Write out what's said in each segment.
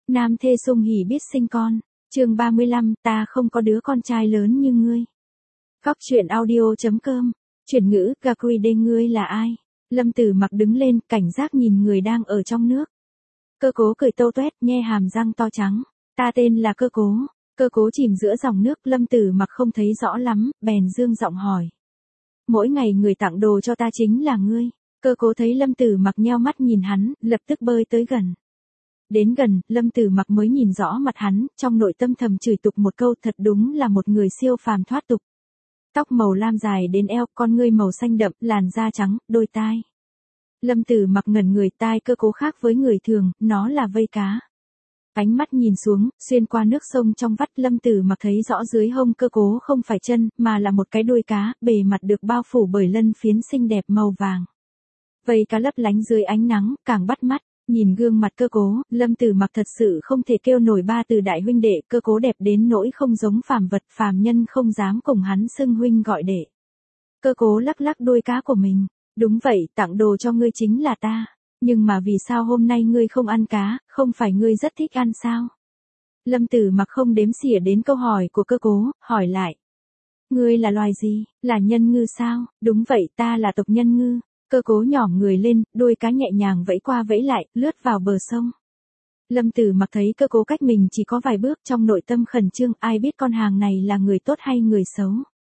Nam thê sung hỉ biết sinh con. Chương 35, ta không có đứa con trai lớn như ngươi. Góc truyện audio.com. Chuyển ngữ, Gakuide ngươi là ai? Lâm Tử Mặc đứng lên, cảnh giác nhìn người đang ở trong nước. Cơ Cố cười tô toét, nhe hàm răng to trắng. Ta tên là Cơ Cố. Cơ Cố chìm giữa dòng nước, Lâm Tử Mặc không thấy rõ lắm, bèn dương giọng hỏi. Mỗi ngày người tặng đồ cho ta chính là ngươi. Cơ Cố thấy Lâm Tử Mặc nheo mắt nhìn hắn, lập tức bơi tới gần. Đến gần, Lâm Tử Mặc mới nhìn rõ mặt hắn, trong nội tâm thầm chửi tục một câu, thật đúng là một người siêu phàm thoát tục. Tóc màu lam dài đến eo, con ngươi màu xanh đậm, làn da trắng, đôi tai. Lâm Tử Mặc ngẩn người, tai Cơ Cố khác với người thường, nó là vây cá. Ánh mắt nhìn xuống, xuyên qua nước sông trong vắt, Lâm Tử Mặc thấy rõ dưới hông Cơ Cố không phải chân, mà là một cái đuôi cá, bề mặt được bao phủ bởi lân phiến xinh đẹp màu vàng. Vây cá lấp lánh dưới ánh nắng, càng bắt mắt. Nhìn gương mặt Cơ Cố, Lâm Tử Mặc thật sự không thể kêu nổi ba từ đại huynh đệ, Cơ Cố đẹp đến nỗi không giống phàm vật, phàm nhân không dám cùng hắn xưng huynh gọi đệ. Cơ Cố lắc lắc đuôi cá của mình, đúng vậy, tặng đồ cho ngươi chính là ta, nhưng mà vì sao hôm nay ngươi không ăn cá, không phải ngươi rất thích ăn sao? Lâm Tử Mặc không đếm xỉa đến câu hỏi của Cơ Cố, hỏi lại. Ngươi là loài gì, là nhân ngư sao? Đúng vậy, ta là tộc nhân ngư. Cơ Cố nhỏm người lên, đuôi cá nhẹ nhàng vẫy qua vẫy lại, lướt vào bờ sông. Lâm Tử Mặc thấy Cơ Cố cách mình chỉ có vài bước, trong nội tâm khẩn trương, ai biết con hàng này là người tốt hay người xấu.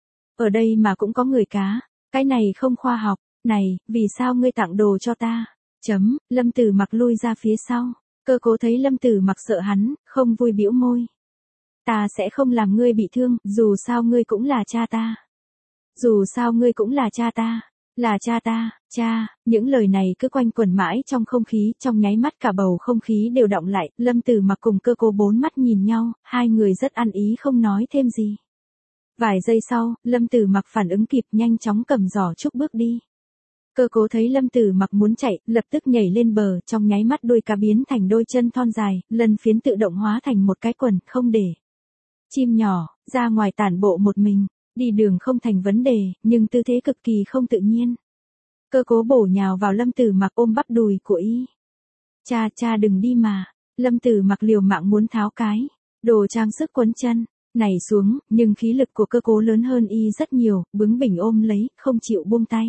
Ở đây mà cũng có người cá, cái này không khoa học, này, vì sao ngươi tặng đồ cho ta? Lâm Tử Mặc lui ra phía sau, Cơ Cố thấy Lâm Tử Mặc sợ hắn, không vui bĩu môi. Ta sẽ không làm ngươi bị thương, dù sao ngươi cũng là cha ta. Dù sao ngươi cũng là cha ta. Là cha ta, cha, những lời này cứ quanh quẩn mãi trong không khí, trong nháy mắt cả bầu không khí đều đọng lại, Lâm Tử Mặc cùng Cơ Cố bốn mắt nhìn nhau, hai người rất ăn ý không nói thêm gì. Vài giây sau, Lâm Tử Mặc phản ứng kịp nhanh chóng cầm giỏ trúc bước đi. Cơ Cố thấy Lâm Tử Mặc muốn chạy, lập tức nhảy lên bờ, trong nháy mắt đuôi cá biến thành đôi chân thon dài, lân phiến tự động hóa thành một cái quần, không để. Chim nhỏ, ra ngoài tản bộ một mình. Đi đường không thành vấn đề, nhưng tư thế cực kỳ không tự nhiên. Cơ Cố bổ nhào vào Lâm Tử Mặc ôm bắp đùi của y. Cha đừng đi mà. Lâm Tử Mặc liều mạng muốn tháo cái đồ trang sức quấn chân này xuống, nhưng khí lực của Cơ Cố lớn hơn y rất nhiều, bướng bỉnh ôm lấy, không chịu buông tay.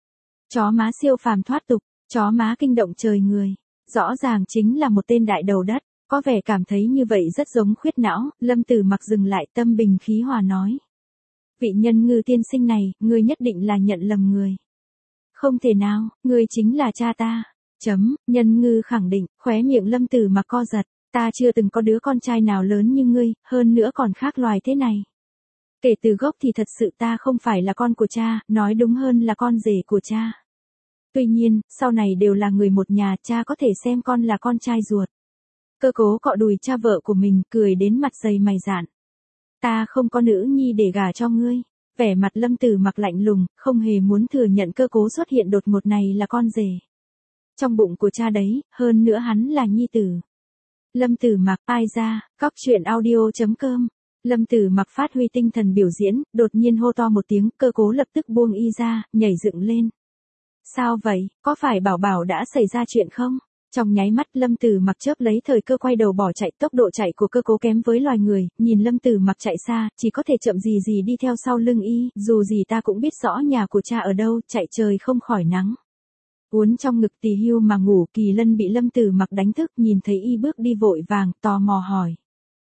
Chó má siêu phàm thoát tục, chó má kinh động trời người. Rõ ràng chính là một tên đại đầu đất, có vẻ cảm thấy như vậy rất giống khuyết não, Lâm Tử Mặc dừng lại, tâm bình khí hòa nói. Vị nhân ngư tiên sinh này, ngươi nhất định là nhận lầm người. Không thể nào, ngươi chính là cha ta. Nhân ngư khẳng định, khóe miệng Lâm Tử Mặc co giật, ta chưa từng có đứa con trai nào lớn như ngươi, hơn nữa còn khác loài thế này. Kể từ gốc thì thật sự ta không phải là con của cha, nói đúng hơn là con rể của cha. Tuy nhiên, sau này đều là người một nhà, cha có thể xem con là con trai ruột. Cơ Cố cọ đùi cha vợ của mình, cười đến mặt dày mày dạn. Ta không có nữ nhi để gả cho ngươi. Vẻ mặt Lâm Tử Mặc lạnh lùng, không hề muốn thừa nhận Cơ Cố xuất hiện đột ngột này là con rể. Trong bụng của cha đấy, hơn nữa hắn là nhi tử. Lâm Tử Mặc, ai ra, góc truyện audio.com. Lâm Tử Mặc phát huy tinh thần biểu diễn, đột nhiên hô to một tiếng, Cơ Cố lập tức buông y ra, nhảy dựng lên. Sao vậy, có phải bảo bảo đã xảy ra chuyện không? Trong nháy mắt Lâm Tử Mặc chớp lấy thời cơ quay đầu bỏ chạy, tốc độ chạy của Cơ Cố kém với loài người, nhìn Lâm Tử Mặc chạy xa, chỉ có thể chậm gì gì đi theo sau lưng y, dù gì ta cũng biết rõ nhà của cha ở đâu, chạy trời không khỏi nắng. Uốn trong ngực Tỳ Hưu mà ngủ, Kỳ Lân bị Lâm Tử Mặc đánh thức, nhìn thấy y bước đi vội vàng, tò mò hỏi.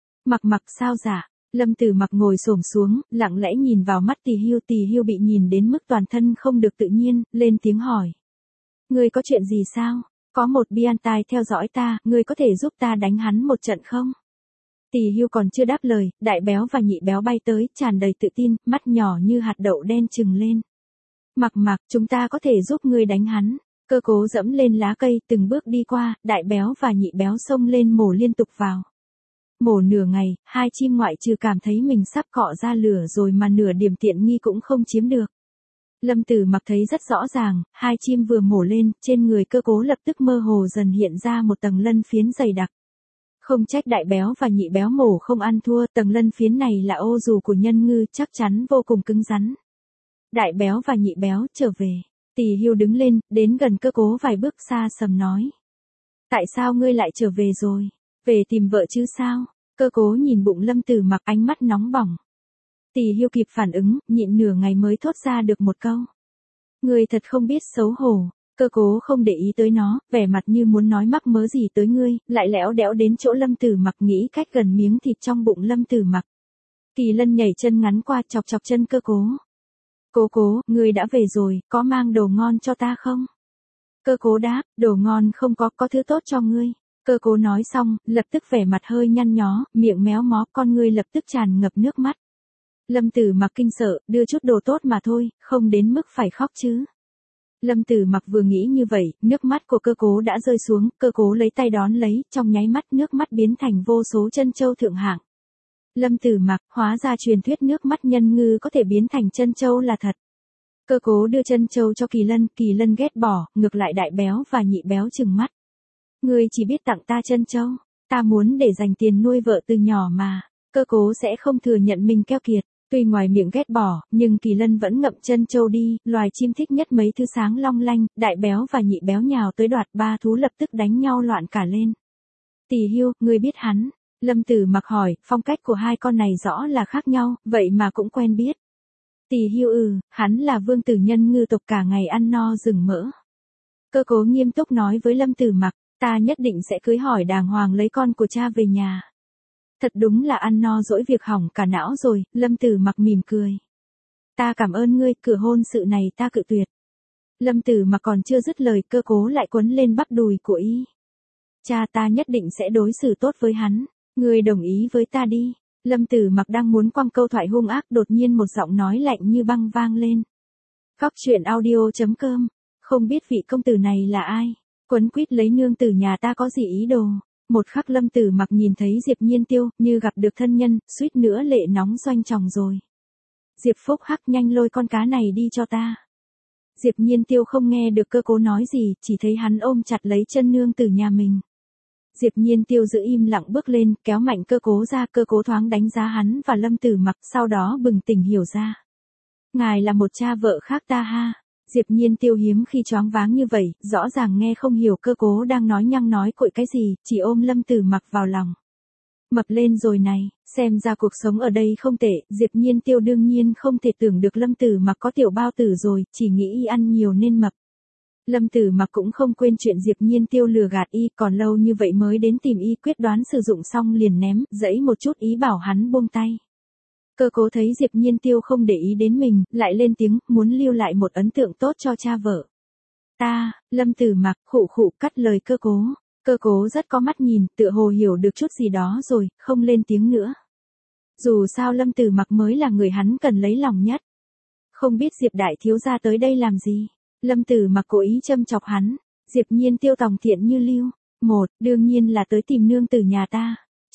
Mặc sao dạ? Lâm Tử Mặc ngồi xổm xuống, lặng lẽ nhìn vào mắt Tỳ Hưu bị nhìn đến mức toàn thân không được tự nhiên, lên tiếng hỏi. Ngươi có chuyện gì sao? Có một Biantai theo dõi ta, ngươi có thể giúp ta đánh hắn một trận không? Tỳ Hưu còn chưa đáp lời, đại béo và nhị béo bay tới, tràn đầy tự tin, mắt nhỏ như hạt đậu đen trừng lên. Mặc, chúng ta có thể giúp ngươi đánh hắn. Cơ Cố dẫm lên lá cây, từng bước đi qua, đại béo và nhị béo xông lên mổ liên tục vào. Mổ nửa ngày, hai chim ngoại trừ cảm thấy mình sắp cọ ra lửa rồi mà nửa điểm tiện nghi cũng không chiếm được. Lâm Tử Mặc thấy rất rõ ràng, hai chim vừa mổ lên, trên người Cơ Cố lập tức mơ hồ dần hiện ra một tầng lân phiến dày đặc. Không trách đại béo và nhị béo mổ không ăn thua, tầng lân phiến này là ô dù của nhân ngư, chắc chắn vô cùng cứng rắn. Đại béo và nhị béo trở về. Tỳ Hưu đứng lên, đến gần Cơ Cố vài bước xa sầm nói. Tại sao ngươi lại trở về rồi? Về tìm vợ chứ sao? Cơ Cố nhìn bụng Lâm Tử Mặc ánh mắt nóng bỏng. Tỷ Hiêu kịp phản ứng, nhịn nửa ngày mới thốt ra được một câu. Ngươi thật không biết xấu hổ. Cơ Cố không để ý tới nó, vẻ mặt như muốn nói mắc mớ gì tới ngươi, lại lẽo đẽo đến chỗ Lâm Tử Mặc nghĩ cách gần miếng thịt trong bụng Lâm Tử Mặc. Kỳ Lân nhảy chân ngắn qua chọc chọc chân Cơ Cố. Cố, ngươi đã về rồi, có mang đồ ngon cho ta không? Cơ Cố đáp, đồ ngon không có thứ tốt cho ngươi. Cơ Cố nói xong, lập tức vẻ mặt hơi nhăn nhó, miệng méo mó, con ngươi lập tức tràn ngập nước mắt. Lâm Tử Mặc kinh sợ, đưa chút đồ tốt mà thôi, không đến mức phải khóc chứ. Lâm Tử Mặc vừa nghĩ như vậy, nước mắt của Cơ Cố đã rơi xuống, Cơ Cố lấy tay đón lấy, trong nháy mắt nước mắt biến thành vô số chân châu thượng hạng. Lâm Tử Mặc, hóa ra truyền thuyết nước mắt nhân ngư có thể biến thành chân châu là thật. Cơ Cố đưa chân châu cho Kỳ Lân ghét bỏ, ngược lại Đại Béo và Nhị Béo trừng mắt. Ngươi chỉ biết tặng ta chân châu, ta muốn để dành tiền nuôi vợ từ nhỏ mà. Cơ Cố sẽ không thừa nhận mình keo kiệt. Tuy ngoài miệng ghét bỏ, nhưng Kỳ Lân vẫn ngậm chân châu đi, loài chim thích nhất mấy thứ sáng long lanh, Đại Béo và Nhị Béo nhào tới đoạt, ba thú lập tức đánh nhau loạn cả lên. Tỷ Hiêu, ngươi biết hắn? Lâm Tử Mặc hỏi, phong cách của hai con này rõ là khác nhau, vậy mà cũng quen biết. Tỷ Hiêu hắn là vương tử nhân ngư tộc cả ngày ăn no rừng mỡ. Cơ Cố nghiêm túc nói với Lâm Tử Mặc, ta nhất định sẽ cưới hỏi đàng hoàng lấy con của cha về nhà. Thật đúng là ăn no dỗi việc hỏng cả não rồi, Lâm Tử Mặc mỉm cười. Ta cảm ơn ngươi, cửa hôn sự này ta cự tuyệt. Lâm Tử Mặc còn chưa dứt lời, Cơ Cố lại quấn lên bắp đùi của y. Cha ta nhất định sẽ đối xử tốt với hắn, ngươi đồng ý với ta đi. Lâm Tử Mặc đang muốn quăng câu thoại hung ác, đột nhiên một giọng nói lạnh như băng vang lên. Góc truyện audio.com, không biết vị công tử này là ai, quấn quýt lấy nương tử nhà ta có gì ý đồ. Một khắc Lâm Tử Mặc nhìn thấy Diệp Nhiên Tiêu, như gặp được thân nhân, suýt nữa lệ nóng doanh tròng rồi. Diệp Phúc Hắc, nhanh lôi con cá này đi cho ta. Diệp Nhiên Tiêu không nghe được Cơ Cố nói gì, chỉ thấy hắn ôm chặt lấy chân nương tử nhà mình. Diệp Nhiên Tiêu giữ im lặng bước lên, kéo mạnh Cơ Cố ra, Cơ Cố thoáng đánh giá hắn và Lâm Tử Mặc, sau đó bừng tỉnh hiểu ra. Ngài là một cha vợ khác ta ha. Diệp Nhiên Tiêu hiếm khi choáng váng như vậy, rõ ràng nghe không hiểu Cơ Cố đang nói nhăng nói cội cái gì, chỉ ôm Lâm Tử Mặc vào lòng. Mập lên rồi này, xem ra cuộc sống ở đây không tệ, Diệp Nhiên Tiêu đương nhiên không thể tưởng được Lâm Tử Mặc có tiểu bao tử rồi, chỉ nghĩ y ăn nhiều nên mập. Lâm Tử Mặc cũng không quên chuyện Diệp Nhiên Tiêu lừa gạt y, còn lâu như vậy mới đến tìm y, quyết đoán sử dụng xong liền ném, dẫy một chút ý bảo hắn buông tay. Cơ Cố thấy Diệp Nhiên Tiêu không để ý đến mình, lại lên tiếng, muốn lưu lại một ấn tượng tốt cho cha vợ. Lâm Tử Mặc khụ cắt lời Cơ Cố. Cơ Cố rất có mắt nhìn, tựa hồ hiểu được chút gì đó rồi, không lên tiếng nữa. Dù sao Lâm Tử Mặc mới là người hắn cần lấy lòng nhất. Không biết Diệp đại thiếu gia tới đây làm gì? Lâm Tử Mặc cố ý châm chọc hắn. Diệp Nhiên Tiêu tòng thiện như lưu. Đương nhiên là tới tìm nương tử nhà ta.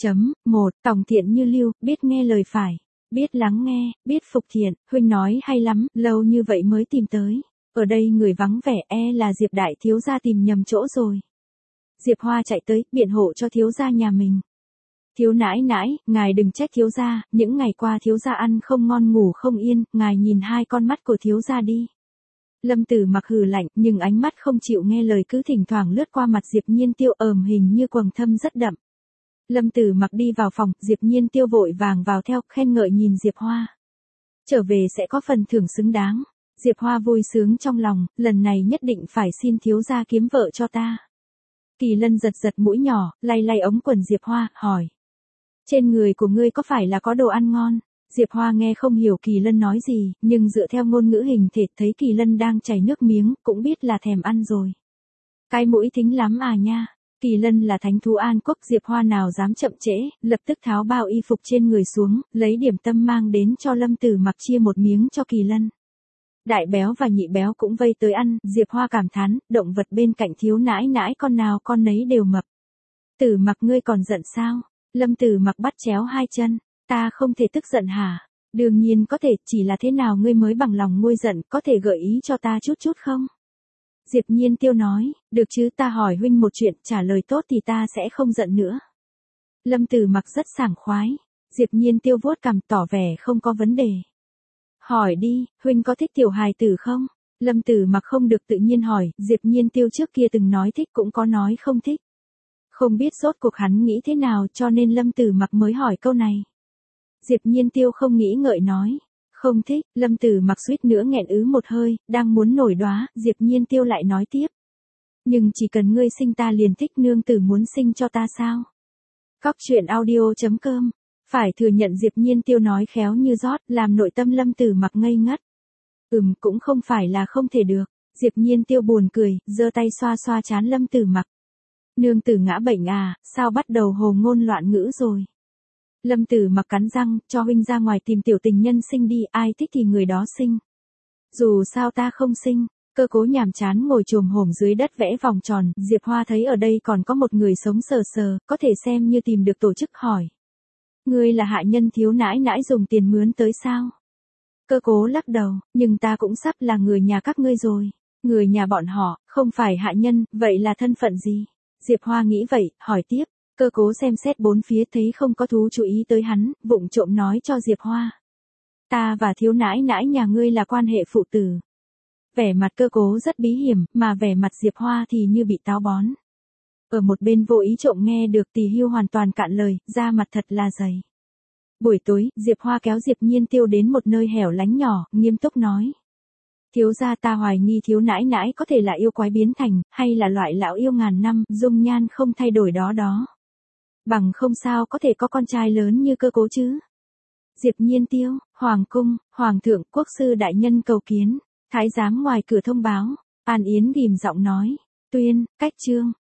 Tòng thiện như lưu, biết nghe lời phải. Biết lắng nghe, biết phục thiện, huynh nói hay lắm, lâu như vậy mới tìm tới. Ở đây người vắng vẻ, là Diệp đại thiếu gia tìm nhầm chỗ rồi. Diệp Hoa chạy tới, biện hộ cho thiếu gia nhà mình. Thiếu nãi nãi, ngài đừng trách thiếu gia, những ngày qua thiếu gia ăn không ngon ngủ không yên, ngài nhìn hai con mắt của thiếu gia đi. Lâm Tử Mặc hừ lạnh, nhưng ánh mắt không chịu nghe lời cứ thỉnh thoảng lướt qua mặt Diệp Nhiên Tiêu, hình như quầng thâm rất đậm. Lâm Tử Mặc đi vào phòng, Diệp Nhiên Tiêu vội vàng vào theo, khen ngợi nhìn Diệp Hoa. Trở về sẽ có phần thưởng xứng đáng. Diệp Hoa vui sướng trong lòng, lần này nhất định phải xin thiếu gia kiếm vợ cho ta. Kỳ Lân giật giật mũi nhỏ, lay lay ống quần Diệp Hoa, hỏi. Trên người của ngươi có phải là có đồ ăn ngon? Diệp Hoa nghe không hiểu Kỳ Lân nói gì, nhưng dựa theo ngôn ngữ hình thể thấy Kỳ Lân đang chảy nước miếng, cũng biết là thèm ăn rồi. Cái mũi thính lắm à nha. Kỳ Lân là thánh thú An Quốc, Diệp Hoa nào dám chậm trễ, lập tức tháo bao y phục trên người xuống, lấy điểm tâm mang đến cho Lâm Tử Mặc chia một miếng cho Kỳ Lân. Đại Béo và Nhị Béo cũng vây tới ăn, Diệp Hoa cảm thán, động vật bên cạnh thiếu nãi nãi con nào con nấy đều mập. Tử Mặc ngươi còn giận sao? Lâm Tử Mặc bắt chéo hai chân, ta không thể tức giận hả? Đương nhiên có thể, chỉ là thế nào ngươi mới bằng lòng nguôi giận, có thể gợi ý cho ta chút không? Diệp Nhiên Tiêu nói, được chứ, ta hỏi huynh một chuyện, trả lời tốt thì ta sẽ không giận nữa. Lâm Tử Mặc rất sảng khoái. Diệp Nhiên Tiêu vuốt cằm tỏ vẻ không có vấn đề. Hỏi đi, huynh có thích tiểu hài tử không? Lâm Tử Mặc không được tự nhiên hỏi, Diệp Nhiên Tiêu trước kia từng nói thích cũng có nói không thích. Không biết rốt cuộc hắn nghĩ thế nào cho nên Lâm Tử Mặc mới hỏi câu này. Diệp Nhiên Tiêu không nghĩ ngợi nói. Không thích, Lâm Tử Mặc suýt nữa nghẹn một hơi, đang muốn nổi đoá, Diệp Nhiên Tiêu lại nói tiếp. Nhưng chỉ cần ngươi sinh ta liền thích, nương tử muốn sinh cho ta sao? Cóc truyện audio.com. Phải thừa nhận Diệp Nhiên Tiêu nói khéo như rót, làm nội tâm Lâm Tử Mặc ngây ngất. Cũng không phải là không thể được. Diệp Nhiên Tiêu buồn cười, giơ tay xoa xoa trán Lâm Tử Mặc. Nương tử ngã bệnh à, sao bắt đầu hồ ngôn loạn ngữ rồi? Lâm Tử Mặc cắn răng, cho huynh ra ngoài tìm tiểu tình nhân sinh đi, ai thích thì người đó sinh. Dù sao ta không sinh. Cơ Cố nhàm chán ngồi chồm hổm dưới đất vẽ vòng tròn, Diệp Hoa thấy ở đây còn có một người sống sờ sờ, có thể xem như tìm được tổ chức hỏi. Ngươi là hạ nhân thiếu nãi nãi dùng tiền mướn tới sao? Cơ Cố lắc đầu, nhưng ta cũng sắp là người nhà các ngươi rồi. Người nhà bọn họ, không phải hạ nhân, vậy là thân phận gì? Diệp Hoa nghĩ vậy, hỏi tiếp. Cơ Cố xem xét bốn phía thấy không có thú chú ý tới hắn, vụng trộm nói cho Diệp Hoa. Ta và thiếu nãi nãi nhà ngươi là quan hệ phụ tử. Vẻ mặt Cơ Cố rất bí hiểm, mà vẻ mặt Diệp Hoa thì như bị táo bón. Ở một bên vô ý trộm nghe được Tỳ Hưu hoàn toàn cạn lời, da mặt thật là dày. Buổi tối, Diệp Hoa kéo Diệp Nhiên Tiêu đến một nơi hẻo lánh nhỏ, nghiêm túc nói. Thiếu gia, ta hoài nghi thiếu nãi nãi có thể là yêu quái biến thành, hay là loại lão yêu ngàn năm, dung nhan không thay đổi đó. Bằng không sao có thể có con trai lớn như Cơ Cố chứ. Diệp Nhiên Tiêu, Hoàng cung, Hoàng thượng, quốc sư đại nhân cầu kiến. Thái giám ngoài cửa thông báo. An Yến ghim giọng nói. Tuyên, cách chương.